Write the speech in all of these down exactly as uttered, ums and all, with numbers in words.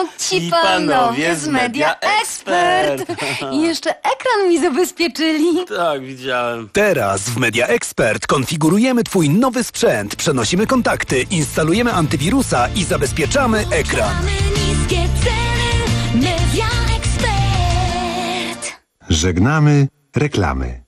ci panowie z Media Expert. I jeszcze ekran mi zabezpieczyli. Tak, widziałem. Teraz w Media Expert konfigurujemy twój nowy sprzęt, przenosimy kontakty, instalujemy antywirusa i zabezpieczamy ekran. Niskie ceny, Media Expert. Żegnamy reklamy.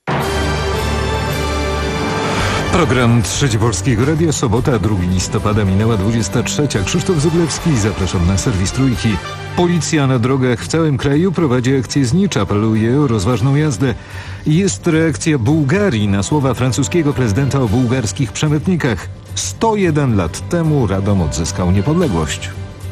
Program Trzeci Polskiego Radia, sobota, drugiego listopada, minęła dwudziesta trzecia. Krzysztof Zuglewski, zapraszam na serwis Trójki. Policja na drogach w całym kraju prowadzi akcję Znicz, apeluje o rozważną jazdę. Jest reakcja Bułgarii na słowa francuskiego prezydenta o bułgarskich przemytnikach. sto jeden lat temu Radom odzyskał niepodległość.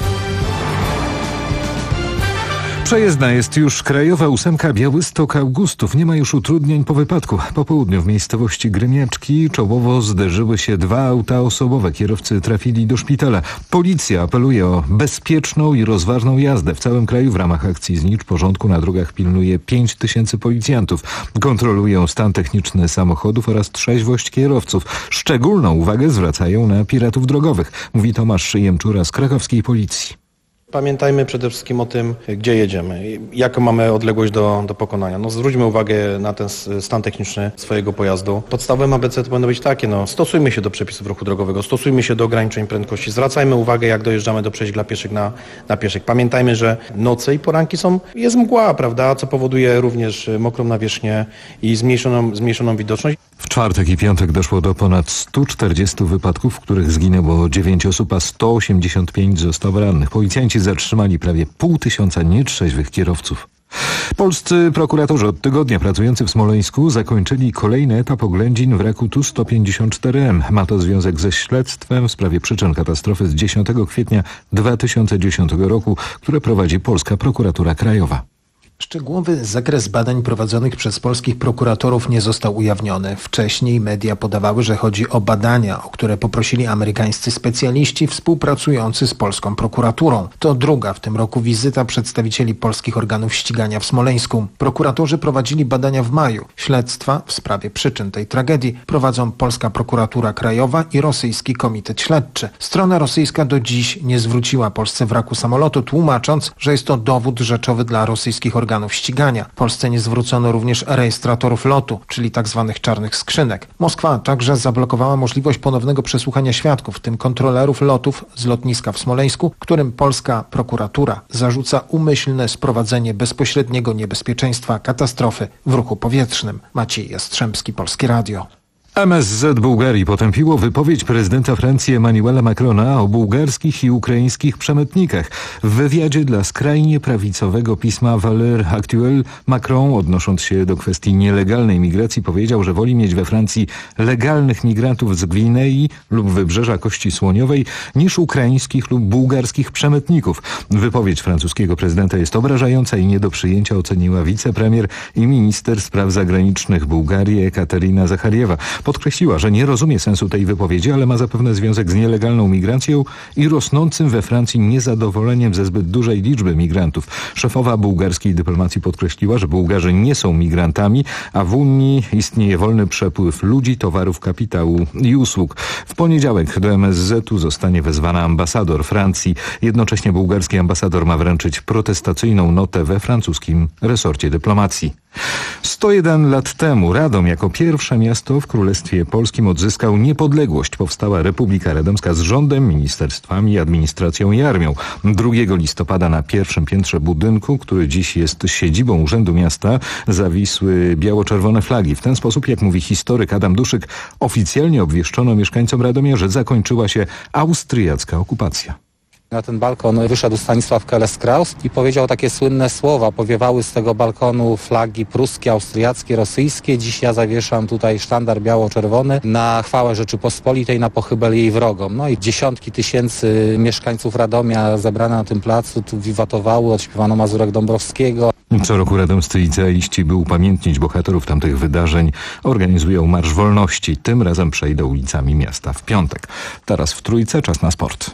Przejezdna jest już krajowa ósemka Białystok-Augustów. Nie ma już utrudnień po wypadku. Po południu w miejscowości Grymiaczki czołowo zderzyły się dwa auta osobowe. Kierowcy trafili do szpitala. Policja apeluje o bezpieczną i rozważną jazdę. W całym kraju w ramach akcji Znicz porządku na drogach pilnuje pięć tysięcy policjantów. Kontrolują stan techniczny samochodów oraz trzeźwość kierowców. Szczególną uwagę zwracają na piratów drogowych, mówi Tomasz Jemczura z krakowskiej policji. Pamiętajmy przede wszystkim o tym, gdzie jedziemy, jaką mamy odległość do, do pokonania. No, zwróćmy uwagę na ten stan techniczny swojego pojazdu. Podstawowym A B C to powinno być takie, no, stosujmy się do przepisów ruchu drogowego, stosujmy się do ograniczeń prędkości, zwracajmy uwagę, jak dojeżdżamy do przejść dla pieszych na, na pieszych. Pamiętajmy, że noce i poranki są, jest mgła, prawda, co powoduje również mokrą nawierzchnię i zmniejszoną, zmniejszoną widoczność. W czwartek i piątek doszło do ponad stu czterdziestu wypadków, w których zginęło dziewięć osób, a sto osiemdziesiąt pięć zostało rannych. Policjanci zatrzymali prawie pół tysiąca nietrzeźwych kierowców. Polscy prokuratorzy od tygodnia pracujący w Smoleńsku zakończyli kolejny etap oględzin wraku Tu sto pięćdziesiąt cztery M. Ma to związek ze śledztwem w sprawie przyczyn katastrofy z dziesiątego kwietnia dwa tysiące dziesiątego roku, które prowadzi Polska Prokuratura Krajowa. Szczegółowy zakres badań prowadzonych przez polskich prokuratorów nie został ujawniony. Wcześniej media podawały, że chodzi o badania, o które poprosili amerykańscy specjaliści współpracujący z polską prokuraturą. To druga w tym roku wizyta przedstawicieli polskich organów ścigania w Smoleńsku. Prokuratorzy prowadzili badania w maju. Śledztwa w sprawie przyczyn tej tragedii prowadzą Polska Prokuratura Krajowa i Rosyjski Komitet Śledczy. Strona rosyjska do dziś nie zwróciła Polsce wraku samolotu, tłumacząc, że jest to dowód rzeczowy dla rosyjskich organów organów ścigania. Polsce nie zwrócono również rejestratorów lotu, czyli tzw. czarnych skrzynek. Moskwa także zablokowała możliwość ponownego przesłuchania świadków, w tym kontrolerów lotów z lotniska w Smoleńsku, którym polska prokuratura zarzuca umyślne sprowadzenie bezpośredniego niebezpieczeństwa katastrofy w ruchu powietrznym. Maciej Jastrzębski, Polskie Radio. M S Z Bułgarii potępiło wypowiedź prezydenta Francji Emmanuela Macrona o bułgarskich i ukraińskich przemytnikach. W wywiadzie dla skrajnie prawicowego pisma Valeurs Actuelles Macron, odnosząc się do kwestii nielegalnej migracji, powiedział, że woli mieć we Francji legalnych migrantów z Gwinei lub Wybrzeża Kości Słoniowej niż ukraińskich lub bułgarskich przemytników. Wypowiedź francuskiego prezydenta jest obrażająca i nie do przyjęcia, oceniła wicepremier i minister spraw zagranicznych Bułgarii Ekaterina Zachariewa. Podkreśliła, że nie rozumie sensu tej wypowiedzi, ale ma zapewne związek z nielegalną migracją i rosnącym we Francji niezadowoleniem ze zbyt dużej liczby migrantów. Szefowa bułgarskiej dyplomacji podkreśliła, że Bułgarzy nie są migrantami, a w Unii istnieje wolny przepływ ludzi, towarów, kapitału i usług. W poniedziałek do M S Z-u zostanie wezwana ambasador Francji. Jednocześnie bułgarski ambasador ma wręczyć protestacyjną notę we francuskim resorcie dyplomacji. sto jeden lat temu Radom jako pierwsze miasto w Królestwie Polskim odzyskał niepodległość. Powstała Republika Radomska z rządem, ministerstwami, administracją i armią. drugiego listopada na pierwszym piętrze budynku, który dziś jest siedzibą Urzędu Miasta, zawisły biało-czerwone flagi. W ten sposób, jak mówi historyk Adam Duszyk, oficjalnie obwieszczono mieszkańcom Radomia, że zakończyła się austriacka okupacja. Na ten balkon wyszedł Stanisław Keles-Kraus i powiedział takie słynne słowa. Powiewały z tego balkonu flagi pruskie, austriackie, rosyjskie. Dziś ja zawieszam tutaj sztandar biało-czerwony na chwałę Rzeczypospolitej, na pochybel jej wrogom. No i dziesiątki tysięcy mieszkańców Radomia zebrane na tym placu tu wiwatowały, odśpiewano Mazurek Dąbrowskiego. Co roku radomscy licealiści, by upamiętnić bohaterów tamtych wydarzeń, organizują Marsz Wolności. Tym razem przejdą ulicami miasta w piątek. Teraz w Trójce czas na sport.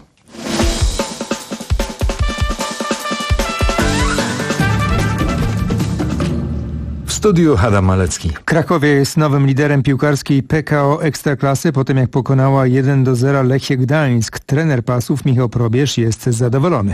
W studiu Adam Malecki. Krakowie jest nowym liderem piłkarskiej P K O Ekstraklasy po tym, jak pokonała jeden do zera Lechię Gdańsk. Trener Pasów Michał Probierz jest zadowolony.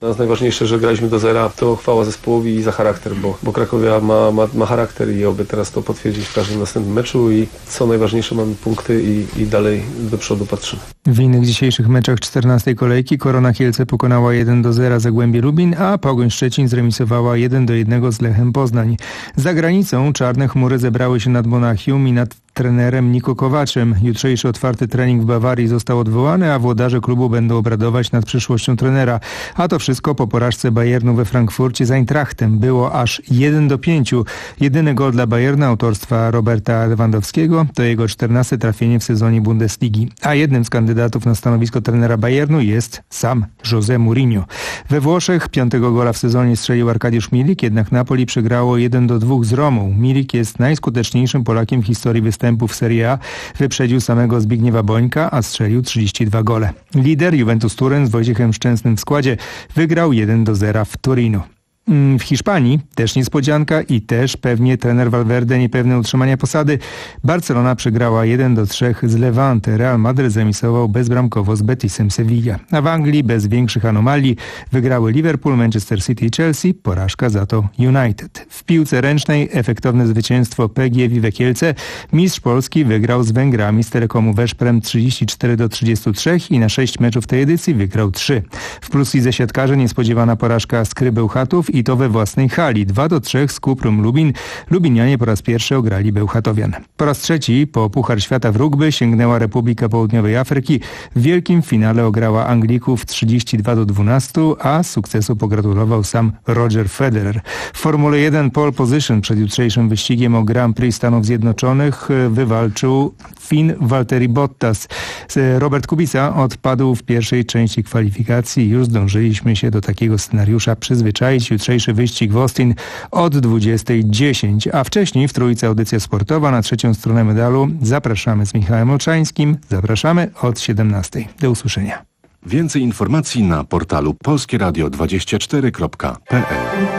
Dla nas najważniejsze, że graliśmy do zera, to chwała zespołowi i za charakter, bo, bo Krakowia ma, ma, ma charakter i oby teraz to potwierdzić w każdym następnym meczu i co najważniejsze, mamy punkty i, i dalej do przodu patrzymy. W innych dzisiejszych meczach czternastej kolejki Korona Kielce pokonała jeden do zera Zagłębie Lubin, a Pogoń Szczecin zremisowała jeden do jednego z Lechem Poznań. Za granicą czarne chmury zebrały się nad Monachium i nad trenerem Niko Kowaczem. Jutrzejszy otwarty trening w Bawarii został odwołany, a włodarze klubu będą obradować nad przyszłością trenera. A to wszystko po porażce Bayernu we Frankfurcie z Eintrachtem. Było aż jeden do pięciu. Jedyny gol dla Bayernu autorstwa Roberta Lewandowskiego to jego czternaste trafienie w sezonie Bundesligi. A jednym z kandydatów na stanowisko trenera Bayernu jest sam José Mourinho. We Włoszech piątego gola w sezonie strzelił Arkadiusz Milik, jednak Napoli przegrało jeden do dwóch z Romą. Milik jest najskuteczniejszym Polakiem w historii występu w Serie A. Wyprzedził samego Zbigniewa Bońka, a strzelił trzydzieści dwa gole. Lider Juventus Turyn z Wojciechem Szczęsnym w składzie wygrał jeden do zera w Torino. W Hiszpanii też niespodzianka i też pewnie trener Valverde niepewny utrzymania posady. Barcelona przegrała jeden do trzech z Levante. Real Madryt zremisował bezbramkowo z Betisem Sevilla. A w Anglii bez większych anomalii wygrały Liverpool, Manchester City i Chelsea. Porażka za to United. W piłce ręcznej efektowne zwycięstwo P G Vive Kielce. Mistrz Polski wygrał z Węgrami z Telekomu Veszprem trzydzieści cztery do trzydziestu trzech i na sześć meczów tej edycji wygrał trzy. W Plus Lidze siatkarzy niespodziewana porażka Skry Bełchatów i to we własnej hali. dwa do trzech z Kuprum Lubin. Lubinianie po raz pierwszy ograli Bełchatowian. Po raz trzeci po Puchar Świata w rugby sięgnęła Republika Południowej Afryki. W wielkim finale ograła Anglików trzydzieści dwa do dwunastu, a sukcesu pogratulował sam Roger Federer. W Formule jeden pole position przed jutrzejszym wyścigiem o Grand Prix Stanów Zjednoczonych wywalczył Finn Valtteri Bottas. Robert Kubica odpadł w pierwszej części kwalifikacji. Już zdążyliśmy się do takiego scenariusza przyzwyczaić. Jutrzejszy wyścig w Austin od dwudziestej dziesięć, a wcześniej w trójce audycja sportowa na trzecią stronę medalu. Zapraszamy z Michałem Olszańskim. Zapraszamy od siedemnastej. Do usłyszenia. Więcej informacji na portalu polskie radio dwadzieścia cztery kropka p l.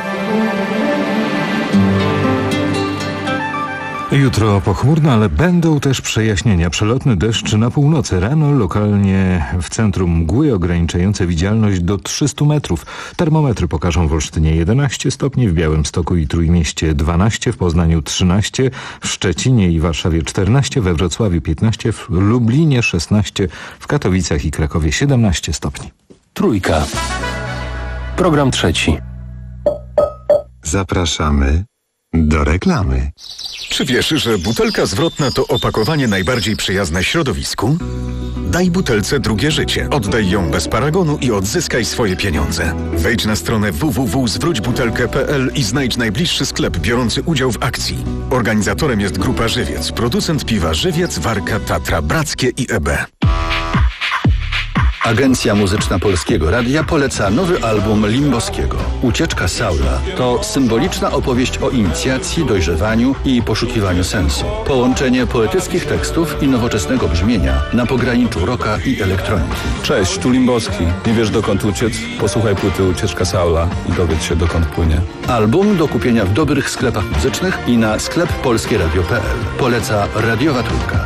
Jutro pochmurno, ale będą też przejaśnienia. Przelotny deszcz na północy. Rano lokalnie w centrum mgły ograniczające widzialność do trzystu metrów. Termometry pokażą w Olsztynie jedenaście stopni, w Białymstoku i Trójmieście dwanaście, w Poznaniu trzynaście, w Szczecinie i Warszawie czternaście, we Wrocławiu piętnaście, w Lublinie szesnaście, w Katowicach i Krakowie siedemnaście stopni. Trójka. Program trzeci. Zapraszamy do reklamy. Czy wiesz, że butelka zwrotna to opakowanie najbardziej przyjazne środowisku? Daj butelce drugie życie. Oddaj ją bez paragonu i odzyskaj swoje pieniądze. Wejdź na stronę w w w kropka zwróć butelkę kropka p l i znajdź najbliższy sklep biorący udział w akcji. Organizatorem jest Grupa Żywiec, producent piwa Żywiec, Warka, Tatra, Brackie i E B. Agencja Muzyczna Polskiego Radia poleca nowy album Limboskiego. Ucieczka Saula to symboliczna opowieść o inicjacji, dojrzewaniu i poszukiwaniu sensu. Połączenie poetyckich tekstów i nowoczesnego brzmienia na pograniczu rocka i elektroniki. Cześć, tu Limboski. Nie wiesz dokąd uciec? Posłuchaj płyty Ucieczka Saula i dowiedz się dokąd płynie. Album do kupienia w dobrych sklepach muzycznych i na sklep polskie radio kropka p l. Poleca Radiowa Trójka.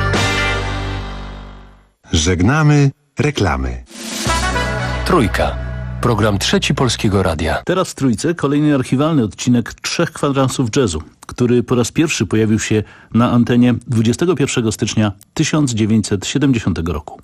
Żegnamy reklamy. Trójka. Program trzeci Polskiego Radia. Teraz w Trójce kolejny archiwalny odcinek Trzech Kwadransów Jazzu, który po raz pierwszy pojawił się na antenie dwudziestego pierwszego stycznia tysiąc dziewięćset siedemdziesiątego roku.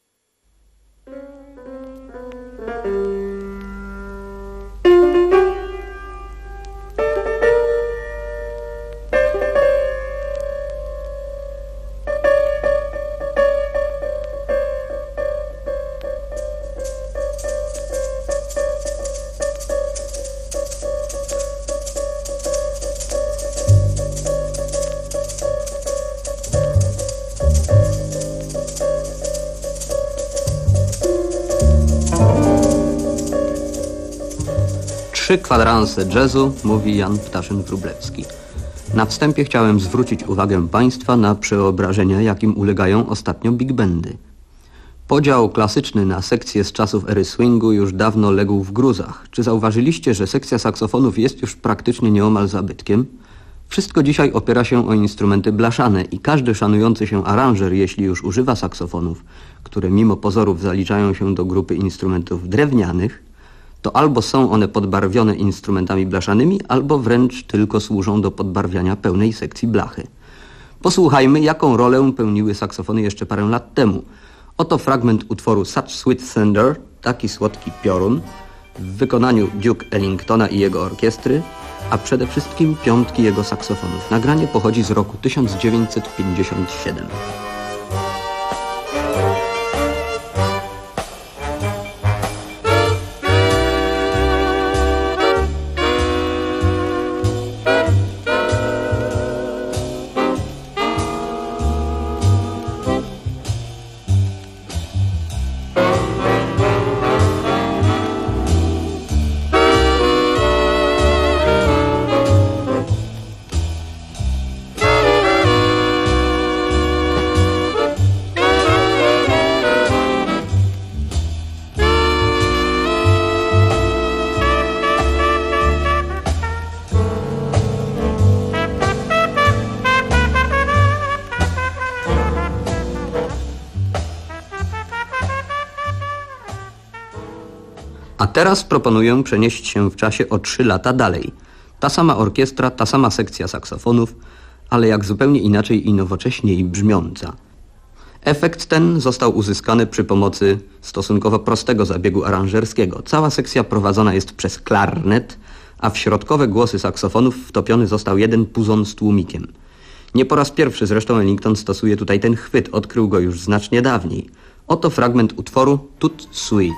Trzy kwadranse jazzu, mówi Jan Ptaszyn-Wróblewski. Na wstępie chciałem zwrócić uwagę Państwa na przeobrażenia, jakim ulegają ostatnio big bandy. Podział klasyczny na sekcje z czasów ery swingu już dawno legł w gruzach. Czy zauważyliście, że sekcja saksofonów jest już praktycznie nieomal zabytkiem? Wszystko dzisiaj opiera się o instrumenty blaszane i każdy szanujący się aranżer, jeśli już używa saksofonów, które mimo pozorów zaliczają się do grupy instrumentów drewnianych, to albo są one podbarwione instrumentami blaszanymi, albo wręcz tylko służą do podbarwiania pełnej sekcji blachy. Posłuchajmy, jaką rolę pełniły saksofony jeszcze parę lat temu. Oto fragment utworu Such Sweet Thunder, taki słodki piorun, w wykonaniu Duke Ellingtona i jego orkiestry, a przede wszystkim piątki jego saksofonów. Nagranie pochodzi z roku tysiąc dziewięćset pięćdziesiąt siedem. A teraz proponuję przenieść się w czasie o trzy lata dalej. Ta sama orkiestra, ta sama sekcja saksofonów, ale jak zupełnie inaczej i nowocześniej brzmiąca. Efekt ten został uzyskany przy pomocy stosunkowo prostego zabiegu aranżerskiego. Cała sekcja prowadzona jest przez klarnet, a w środkowe głosy saksofonów wtopiony został jeden puzon z tłumikiem. Nie po raz pierwszy zresztą Ellington stosuje tutaj ten chwyt, odkrył go już znacznie dawniej. Oto fragment utworu Tut Sweet.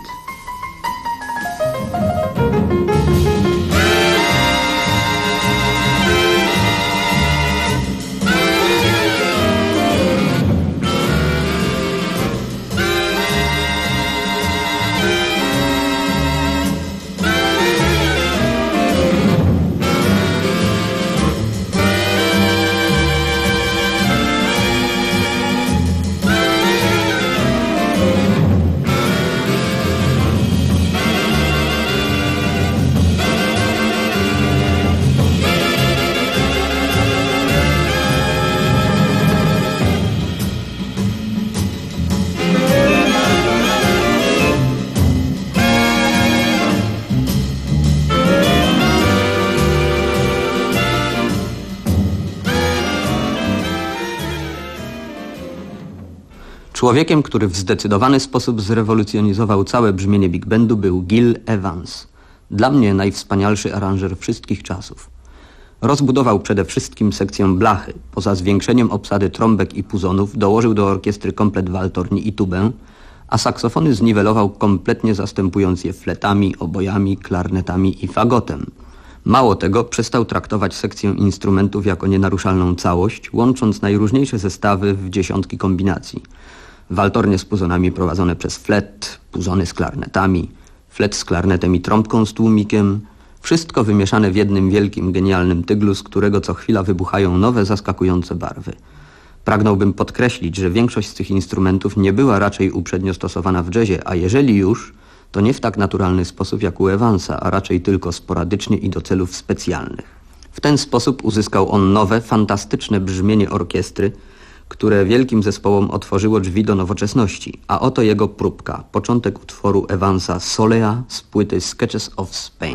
Człowiekiem, który w zdecydowany sposób zrewolucjonizował całe brzmienie big bandu, był Gil Evans. Dla mnie najwspanialszy aranżer wszystkich czasów. Rozbudował przede wszystkim sekcję blachy. Poza zwiększeniem obsady trąbek i puzonów dołożył do orkiestry komplet waltorni i tubę, a saksofony zniwelował kompletnie, zastępując je fletami, obojami, klarnetami i fagotem. Mało tego, przestał traktować sekcję instrumentów jako nienaruszalną całość, łącząc najróżniejsze zestawy w dziesiątki kombinacji. Waltornie z puzonami prowadzone przez flet, puzony z klarnetami, flet z klarnetem i trąbką z tłumikiem. Wszystko wymieszane w jednym wielkim, genialnym tyglu, z którego co chwila wybuchają nowe, zaskakujące barwy. Pragnąłbym podkreślić, że większość z tych instrumentów nie była raczej uprzednio stosowana w jazzie, a jeżeli już, to nie w tak naturalny sposób jak u Evansa, a raczej tylko sporadycznie i do celów specjalnych. W ten sposób uzyskał on nowe, fantastyczne brzmienie orkiestry, które wielkim zespołom otworzyło drzwi do nowoczesności. A oto jego próbka, początek utworu Evansa Solea z płyty Sketches of Spain.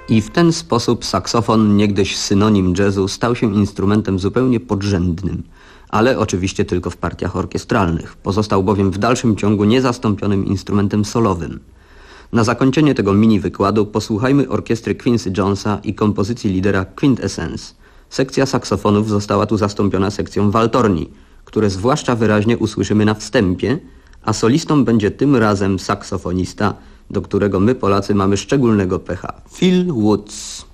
I w ten sposób saksofon, niegdyś synonim jazzu, stał się instrumentem zupełnie podrzędnym, ale oczywiście tylko w partiach orkiestralnych. Pozostał bowiem w dalszym ciągu niezastąpionym instrumentem solowym. Na zakończenie tego mini wykładu posłuchajmy orkiestry Quincy Jonesa i kompozycji lidera Quintessence. Sekcja saksofonów została tu zastąpiona sekcją waltorni, które zwłaszcza wyraźnie usłyszymy na wstępie, a solistą będzie tym razem saksofonista, do którego my Polacy mamy szczególnego pecha. Phil Woods.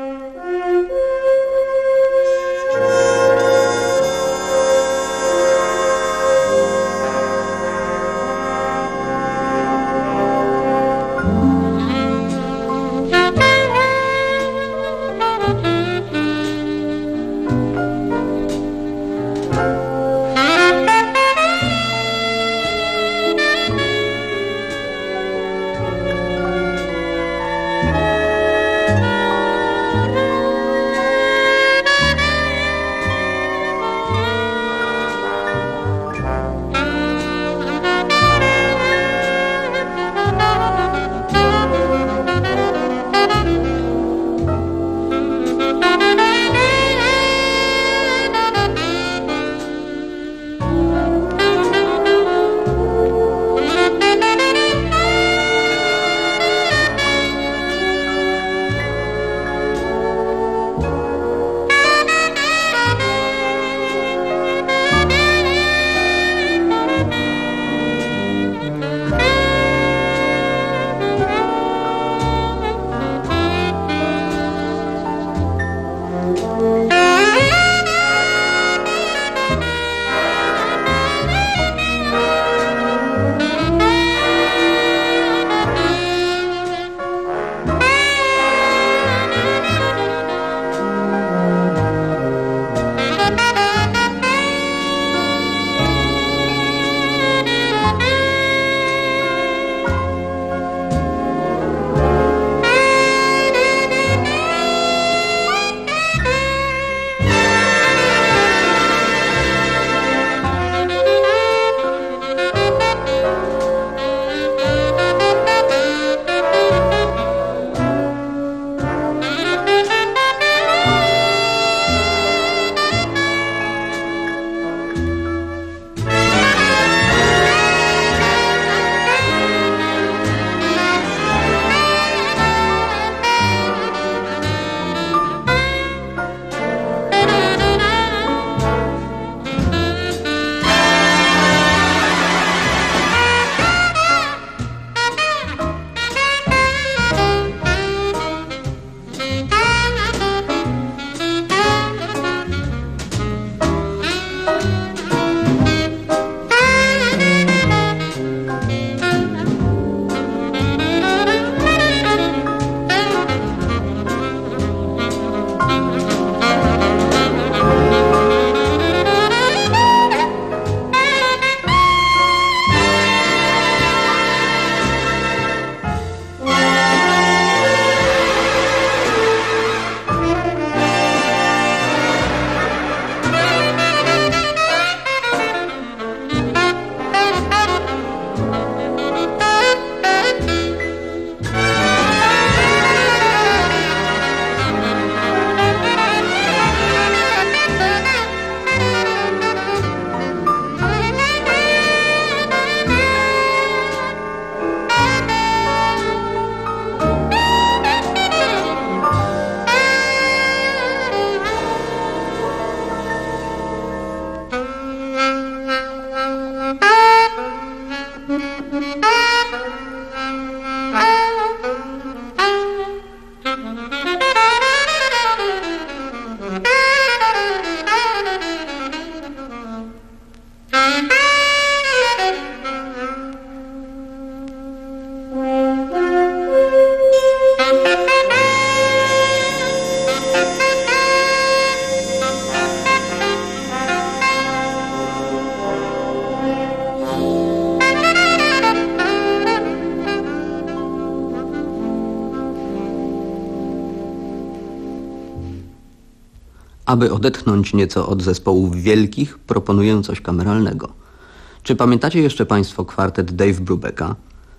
Aby odetchnąć nieco od zespołów wielkich, proponuję coś kameralnego. Czy pamiętacie jeszcze Państwo kwartet Dave Brubecka?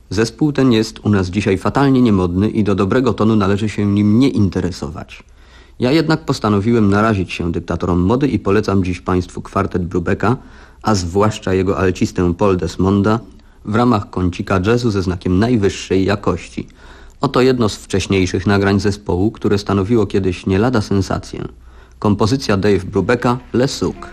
Zespół ten jest u nas dzisiaj fatalnie niemodny i do dobrego tonu należy się nim nie interesować. Ja jednak postanowiłem narazić się dyktatorom mody i polecam dziś Państwu kwartet Brubecka, a zwłaszcza jego alcistę Paul Desmonda w ramach kącika jazzu ze znakiem najwyższej jakości. Oto jedno z wcześniejszych nagrań zespołu, które stanowiło kiedyś nie lada sensację. Kompozycja Dave Brubecka, Le Souk.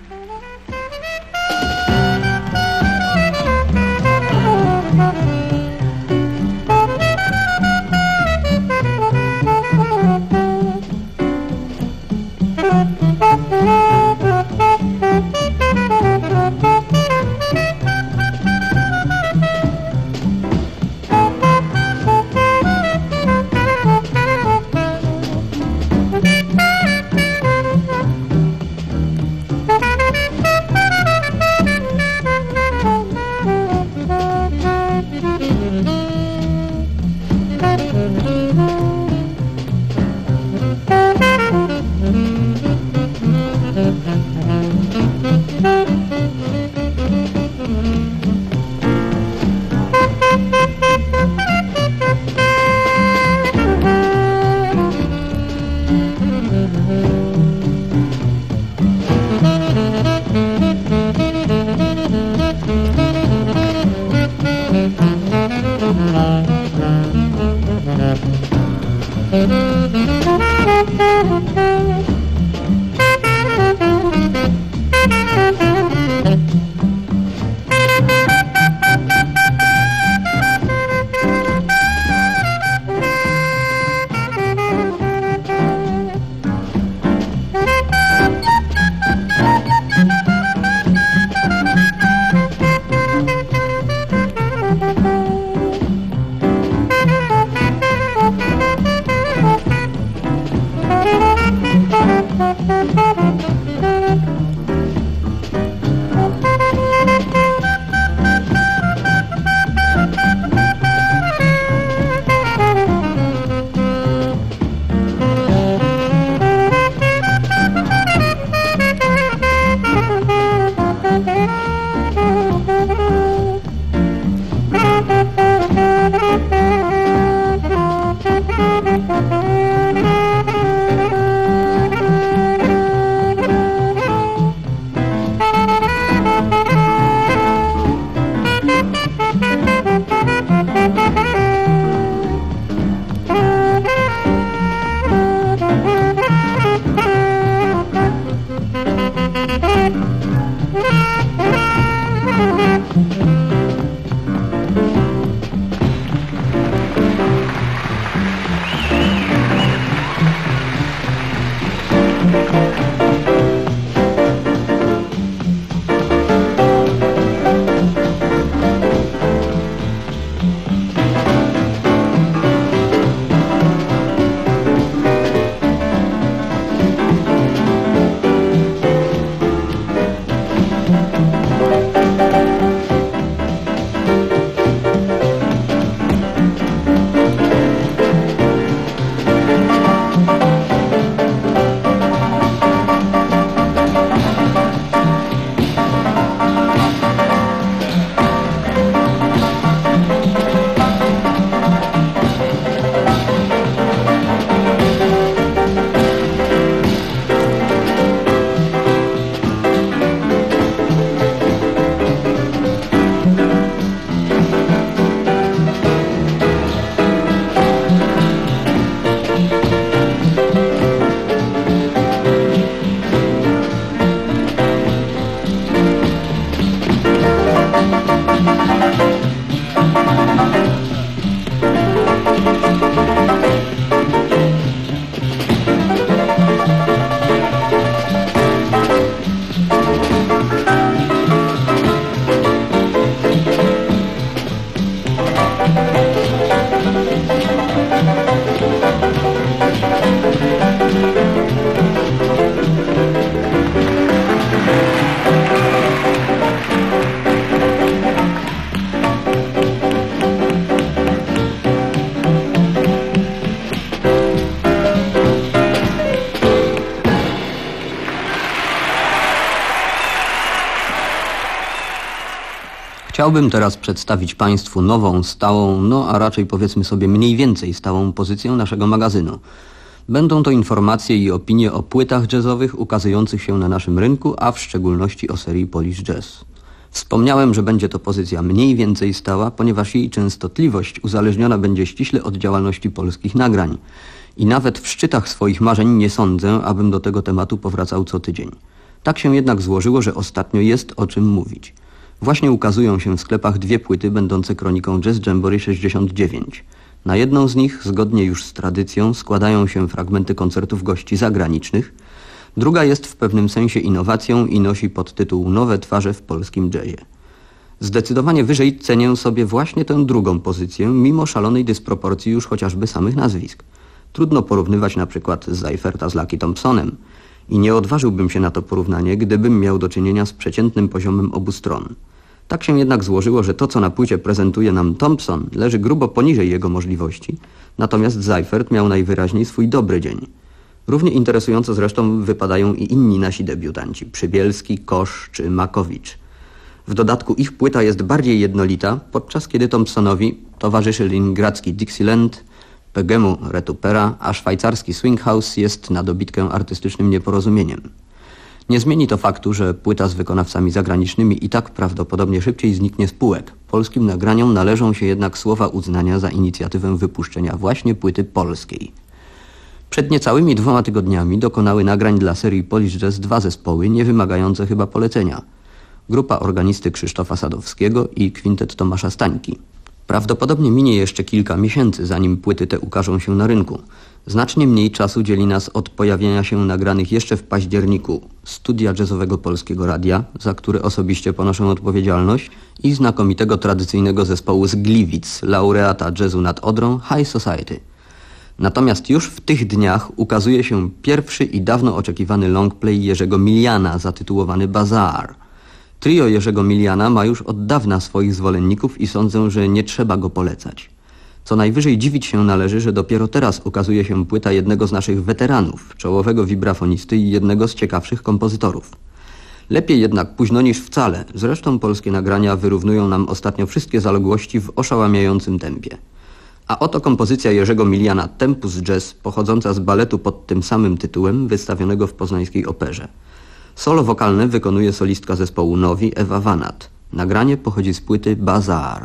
Chciałbym teraz przedstawić Państwu nową, stałą, no a raczej powiedzmy sobie mniej więcej stałą pozycję naszego magazynu. Będą to informacje i opinie o płytach jazzowych ukazujących się na naszym rynku, a w szczególności o serii Polish Jazz. Wspomniałem, że będzie to pozycja mniej więcej stała, ponieważ jej częstotliwość uzależniona będzie ściśle od działalności polskich nagrań. I nawet w szczytach swoich marzeń nie sądzę, abym do tego tematu powracał co tydzień. Tak się jednak złożyło, że ostatnio jest o czym mówić. Właśnie ukazują się w sklepach dwie płyty będące kroniką Jazz Jamboree sześćdziesiąt dziewięć. Na jedną z nich, zgodnie już z tradycją, składają się fragmenty koncertów gości zagranicznych. Druga jest w pewnym sensie innowacją i nosi podtytuł Nowe twarze w polskim jazzie. Zdecydowanie wyżej cenię sobie właśnie tę drugą pozycję, mimo szalonej dysproporcji już chociażby samych nazwisk. Trudno porównywać na przykład Seiferta z Lucky Thompsonem i nie odważyłbym się na to porównanie, gdybym miał do czynienia z przeciętnym poziomem obu stron. Tak się jednak złożyło, że to, co na płycie prezentuje nam Thompson, leży grubo poniżej jego możliwości, natomiast Seifert miał najwyraźniej swój dobry dzień. Równie interesująco zresztą wypadają i inni nasi debiutanci, Przybielski, Kosz czy Makowicz. W dodatku ich płyta jest bardziej jednolita, podczas kiedy Thompsonowi towarzyszy leningradzki Dixieland, Pegemu Retupera, a szwajcarski Swing House jest na dobitkę artystycznym nieporozumieniem. Nie zmieni to faktu, że płyta z wykonawcami zagranicznymi i tak prawdopodobnie szybciej zniknie z półek. Polskim nagraniom należą się jednak słowa uznania za inicjatywę wypuszczenia właśnie płyty polskiej. Przed niecałymi dwoma tygodniami dokonały nagrań dla serii Polish Jazz dwa zespoły, nie wymagające chyba polecenia. Grupa organisty Krzysztofa Sadowskiego i kwintet Tomasza Stańki. Prawdopodobnie minie jeszcze kilka miesięcy, zanim płyty te ukażą się na rynku. Znacznie mniej czasu dzieli nas od pojawienia się nagranych jeszcze w październiku studia jazzowego Polskiego Radia, za które osobiście ponoszę odpowiedzialność, i znakomitego tradycyjnego zespołu z Gliwic, laureata jazzu nad Odrą, High Society. Natomiast już w tych dniach ukazuje się pierwszy i dawno oczekiwany longplay Jerzego Miliana zatytułowany Bazaar. Trio Jerzego Miliana ma już od dawna swoich zwolenników i sądzę, że nie trzeba go polecać. Co najwyżej dziwić się należy, że dopiero teraz ukazuje się płyta jednego z naszych weteranów, czołowego wibrafonisty i jednego z ciekawszych kompozytorów. Lepiej jednak późno niż wcale, zresztą polskie nagrania wyrównują nam ostatnio wszystkie zaległości w oszałamiającym tempie. A oto kompozycja Jerzego Miliana Tempus Jazz, pochodząca z baletu pod tym samym tytułem, wystawionego w poznańskiej operze. Solo wokalne wykonuje solistka zespołu Nowi Ewa Wanat. Nagranie pochodzi z płyty Bazaar.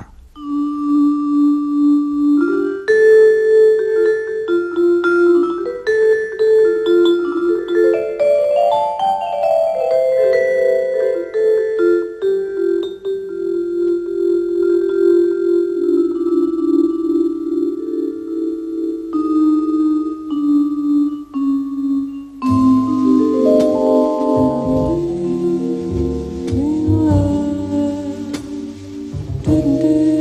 Do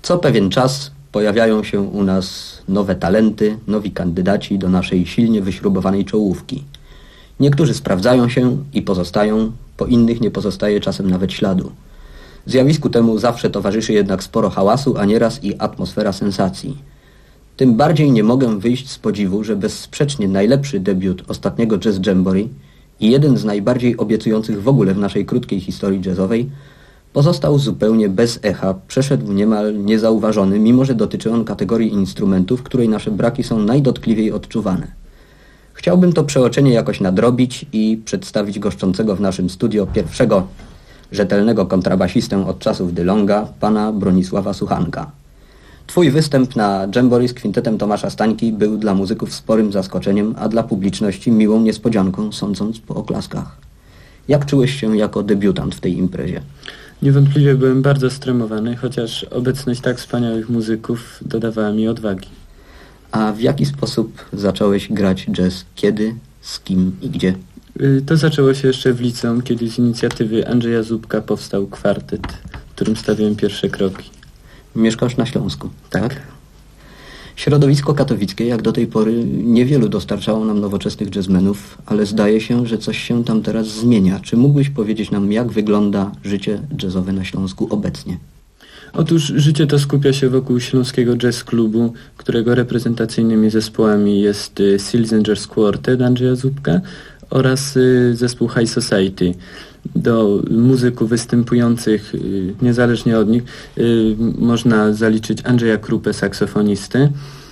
Co pewien czas pojawiają się u nas nowe talenty, nowi kandydaci do naszej silnie wyśrubowanej czołówki. Niektórzy sprawdzają się i pozostają, po innych nie pozostaje czasem nawet śladu. Zjawisku temu zawsze towarzyszy jednak sporo hałasu, a nieraz i atmosfera sensacji. Tym bardziej nie mogę wyjść z podziwu, że bezsprzecznie najlepszy debiut ostatniego Jazz Jamboree i jeden z najbardziej obiecujących w ogóle w naszej krótkiej historii jazzowej pozostał zupełnie bez echa, przeszedł niemal niezauważony, mimo że dotyczy on kategorii instrumentów, której nasze braki są najdotkliwiej odczuwane. Chciałbym to przeoczenie jakoś nadrobić i przedstawić goszczącego w naszym studio pierwszego rzetelnego kontrabasistę od czasów DeLonga, pana Bronisława Suchanka. Twój występ na Jamboree z kwintetem Tomasza Stańki był dla muzyków sporym zaskoczeniem, a dla publiczności miłą niespodzianką, sądząc po oklaskach. Jak czułeś się jako debiutant w tej imprezie? Niewątpliwie byłem bardzo stremowany, chociaż obecność tak wspaniałych muzyków dodawała mi odwagi. A w jaki sposób zacząłeś grać jazz? Kiedy, z kim i gdzie? To zaczęło się jeszcze w liceum, kiedy z inicjatywy Andrzeja Zupka powstał kwartet, w którym stawiałem pierwsze kroki. Mieszkasz na Śląsku, tak? tak? Środowisko katowickie jak do tej pory niewielu dostarczało nam nowoczesnych jazzmenów, ale zdaje się, że coś się tam teraz zmienia. Czy mógłbyś powiedzieć nam, jak wygląda życie jazzowe na Śląsku obecnie? Otóż życie to skupia się wokół Śląskiego Jazz Klubu, którego reprezentacyjnymi zespołami jest Silzingers Quartet Andrzeja Zupka oraz zespół High Society. Do muzyków występujących niezależnie od nich można zaliczyć Andrzeja Krupę, saksofonistę,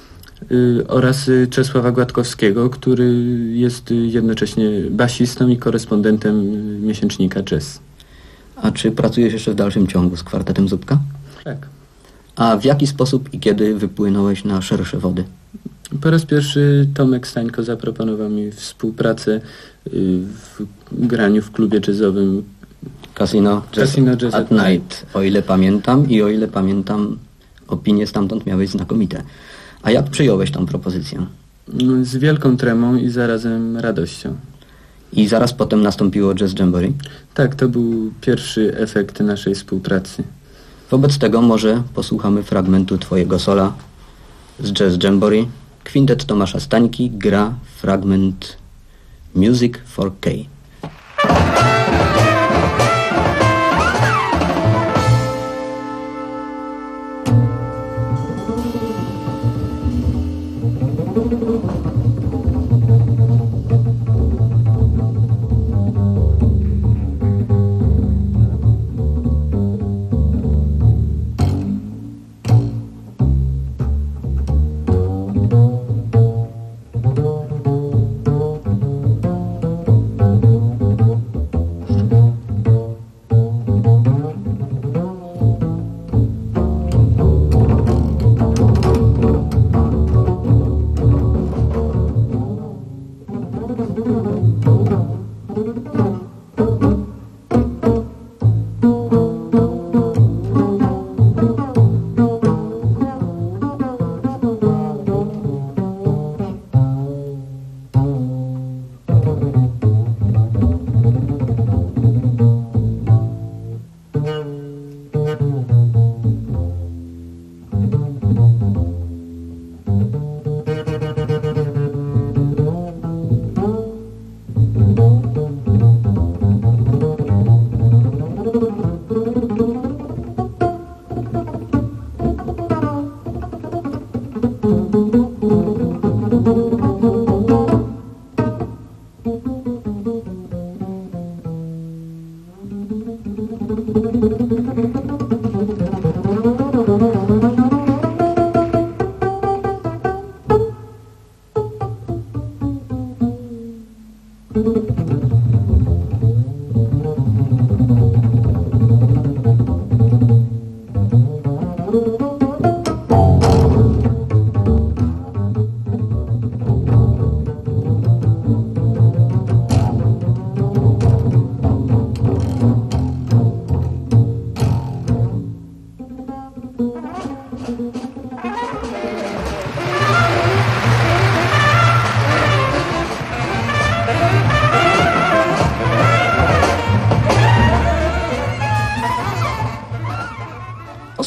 oraz Czesława Gładkowskiego, który jest jednocześnie basistą i korespondentem miesięcznika Jazz. A czy pracujesz jeszcze w dalszym ciągu z kwartetem Zupka? Tak. A w jaki sposób i kiedy wypłynąłeś na szersze wody? Po raz pierwszy Tomek Stańko zaproponował mi współpracę w graniu w klubie jazzowym Casino Jazz, Casino Jazz at Night. Night. O ile pamiętam i o ile pamiętam, opinie stamtąd miałeś znakomite. A jak przyjąłeś tą propozycję? Z wielką tremą i zarazem radością. I zaraz potem nastąpiło Jazz Jamboree? Tak, to był pierwszy efekt naszej współpracy. Wobec tego może posłuchamy fragmentu twojego sola z Jazz Jamboree. Kwintet Tomasza Stańki gra fragment Music for K.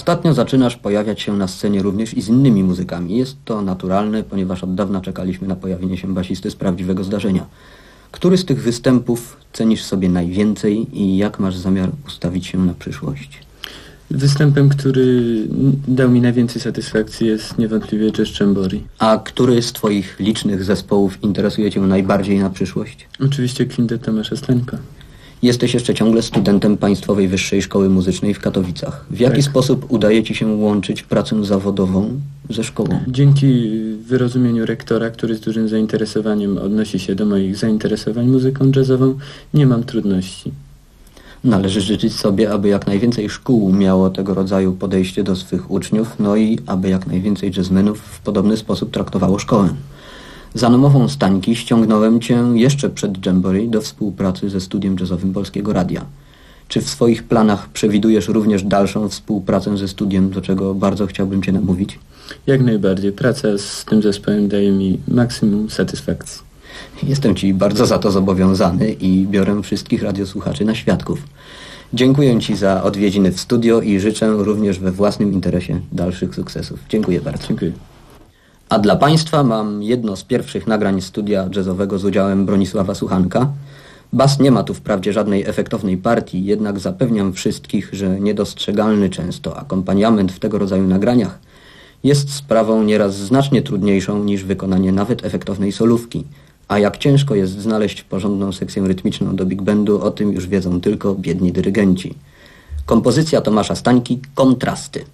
Ostatnio zaczynasz pojawiać się na scenie również i z innymi muzykami. Jest to naturalne, ponieważ od dawna czekaliśmy na pojawienie się basisty z prawdziwego zdarzenia. Który z tych występów cenisz sobie najwięcej i jak masz zamiar ustawić się na przyszłość? Występem, który dał mi najwięcej satysfakcji, jest niewątpliwie Jazz Jamboree. A który z twoich licznych zespołów interesuje cię najbardziej na przyszłość? Oczywiście kwintet Tomasza Stańka. Jesteś jeszcze ciągle studentem Państwowej Wyższej Szkoły Muzycznej w Katowicach. W jaki Tak. sposób udaje ci się łączyć pracę zawodową ze szkołą? Dzięki wyrozumieniu rektora, który z dużym zainteresowaniem odnosi się do moich zainteresowań muzyką jazzową, nie mam trudności. Należy życzyć sobie, aby jak najwięcej szkół miało tego rodzaju podejście do swych uczniów, no i aby jak najwięcej jazzmenów w podobny sposób traktowało szkołę. Za namową Stańki ściągnąłem cię jeszcze przed Jamboree do współpracy ze studiem jazzowym Polskiego Radia. Czy w swoich planach przewidujesz również dalszą współpracę ze studiem, do czego bardzo chciałbym cię namówić? Jak najbardziej. Praca z tym zespołem daje mi maksimum satysfakcji. Jestem ci bardzo za to zobowiązany i biorę wszystkich radiosłuchaczy na świadków. Dziękuję ci za odwiedziny w studio i życzę również we własnym interesie dalszych sukcesów. Dziękuję bardzo. Dziękuję. A dla Państwa mam jedno z pierwszych nagrań studia jazzowego z udziałem Bronisława Suchanka. Bas nie ma tu wprawdzie żadnej efektownej partii, jednak zapewniam wszystkich, że niedostrzegalny często akompaniament w tego rodzaju nagraniach jest sprawą nieraz znacznie trudniejszą niż wykonanie nawet efektownej solówki. A jak ciężko jest znaleźć porządną sekcję rytmiczną do big bandu, o tym już wiedzą tylko biedni dyrygenci. Kompozycja Tomasza Stańki Kontrasty.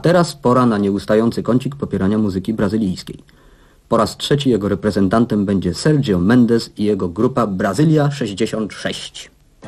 teraz pora na nieustający kącik popierania muzyki brazylijskiej. Po raz trzeci jego reprezentantem będzie Sergio Mendes i jego grupa Brazylia sześćdziesiąt sześć.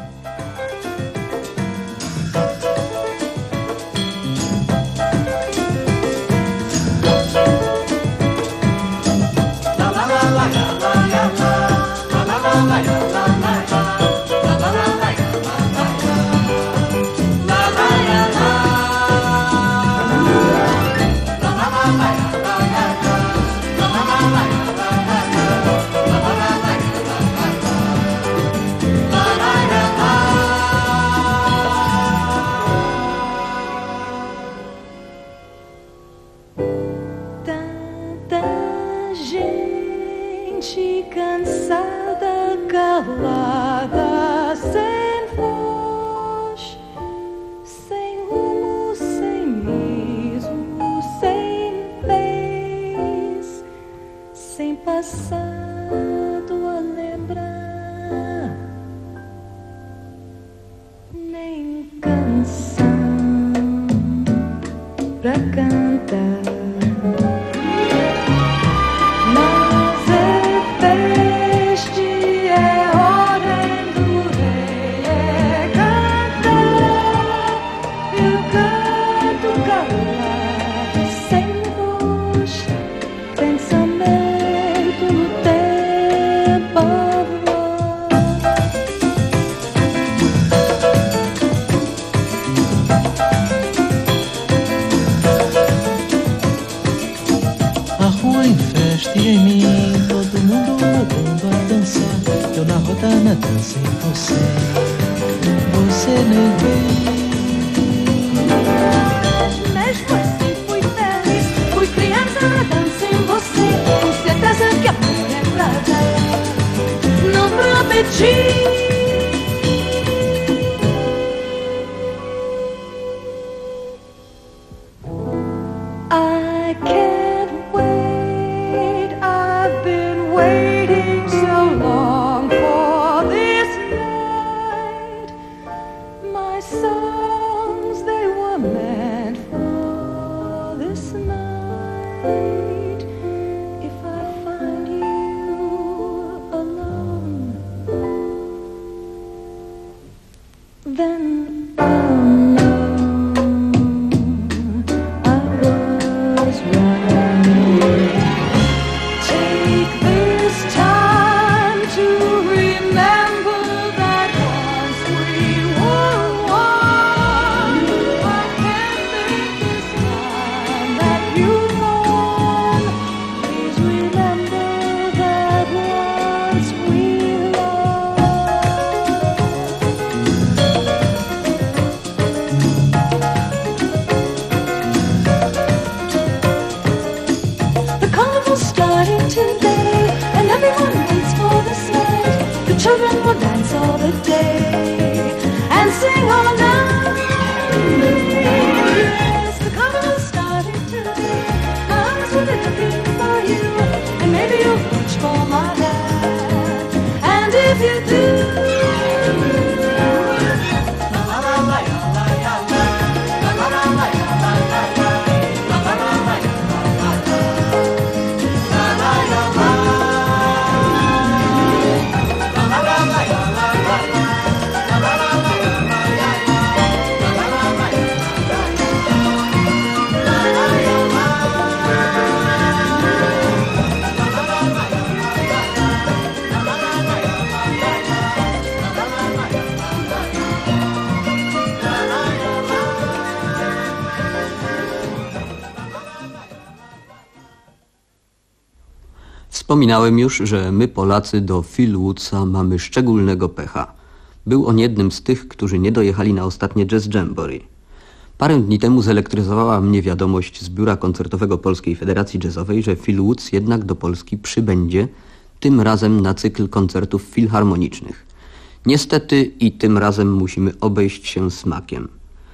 Wspominałem już, że my Polacy do Phil Woodsa mamy szczególnego pecha. Był on jednym z tych, którzy nie dojechali na ostatnie Jazz Jamboree. Parę dni temu zelektryzowała mnie wiadomość z biura koncertowego Polskiej Federacji Jazzowej, że Phil Woods jednak do Polski przybędzie, tym razem na cykl koncertów filharmonicznych. Niestety i tym razem musimy obejść się smakiem.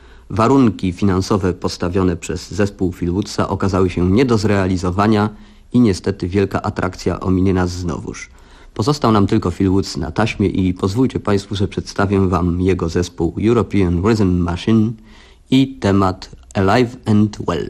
Warunki finansowe postawione przez zespół Phil Woodsa okazały się nie do zrealizowania i niestety wielka atrakcja ominie nas znowuż. Pozostał nam tylko Phil Woods na taśmie i pozwólcie Państwu, że przedstawię Wam jego zespół European Rhythm Machine i temat Alive and Well.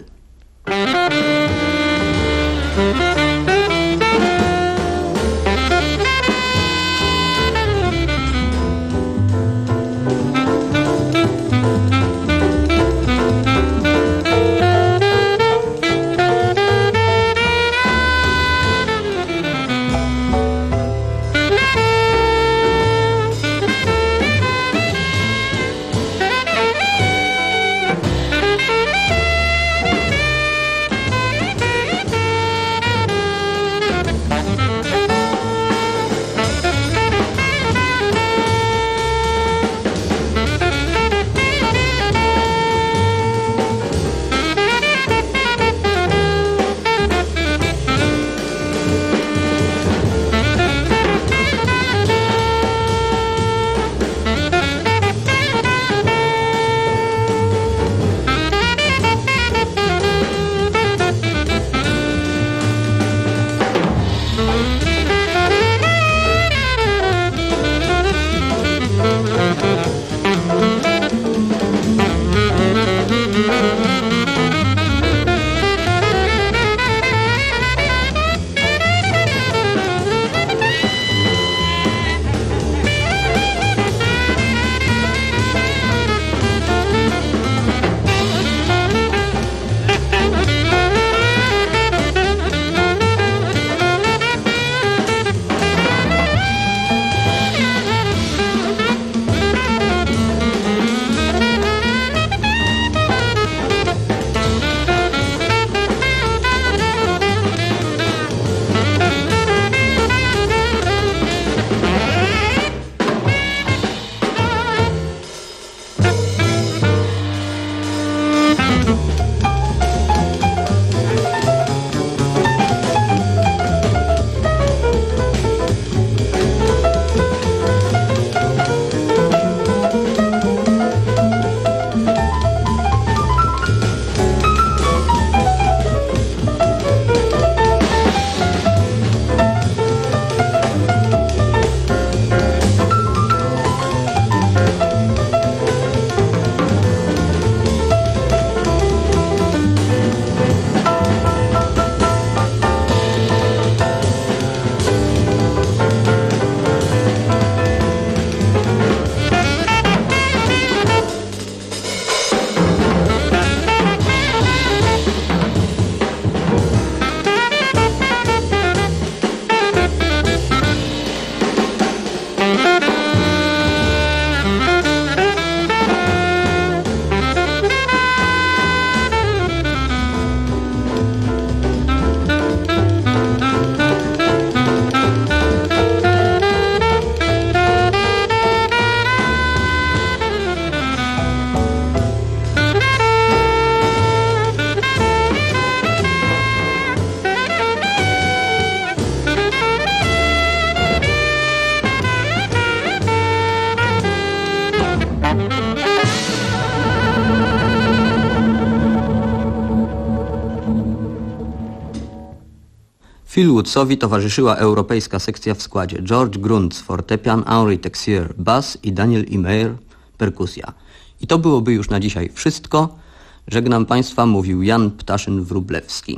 Phil Woodsowi towarzyszyła europejska sekcja w składzie George Gruntz, fortepian, Henri Texier, bas i Daniel Imeir, perkusja. I to byłoby już na dzisiaj wszystko. Żegnam Państwa, mówił Jan Ptaszyn-Wróblewski.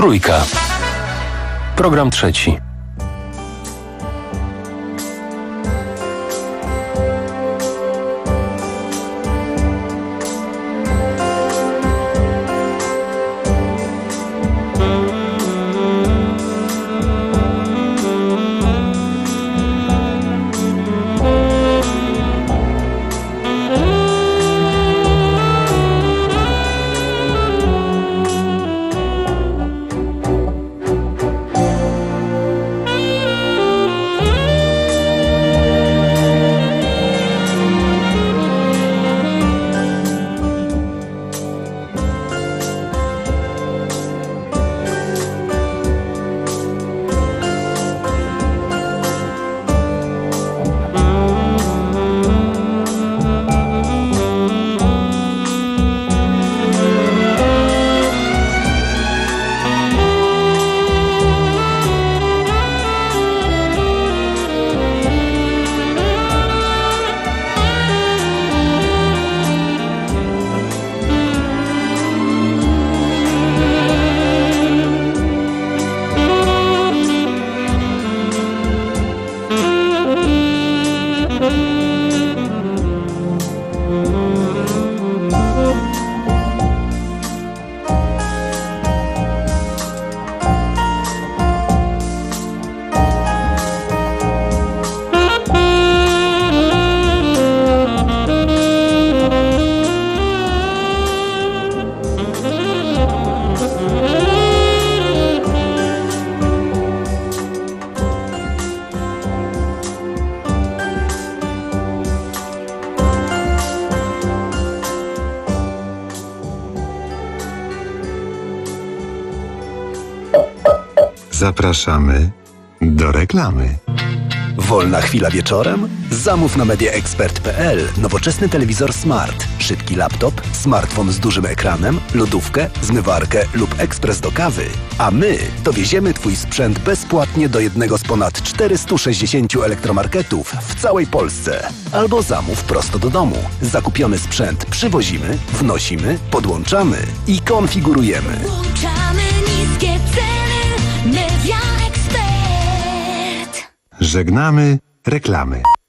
Trójka. Program trzeci. Zapraszamy do reklamy. Wolna chwila wieczorem? Zamów na mediaexpert kropka p l nowoczesny telewizor smart, szybki laptop, smartfon z dużym ekranem, lodówkę, zmywarkę lub ekspres do kawy. A my dowieziemy Twój sprzęt bezpłatnie do jednego z ponad czterystu sześćdziesięciu elektromarketów w całej Polsce. Albo zamów prosto do domu. Zakupiony sprzęt przywozimy, wnosimy, podłączamy i konfigurujemy. Włączamy niskie ceny. Media Expert. Żegnamy reklamy.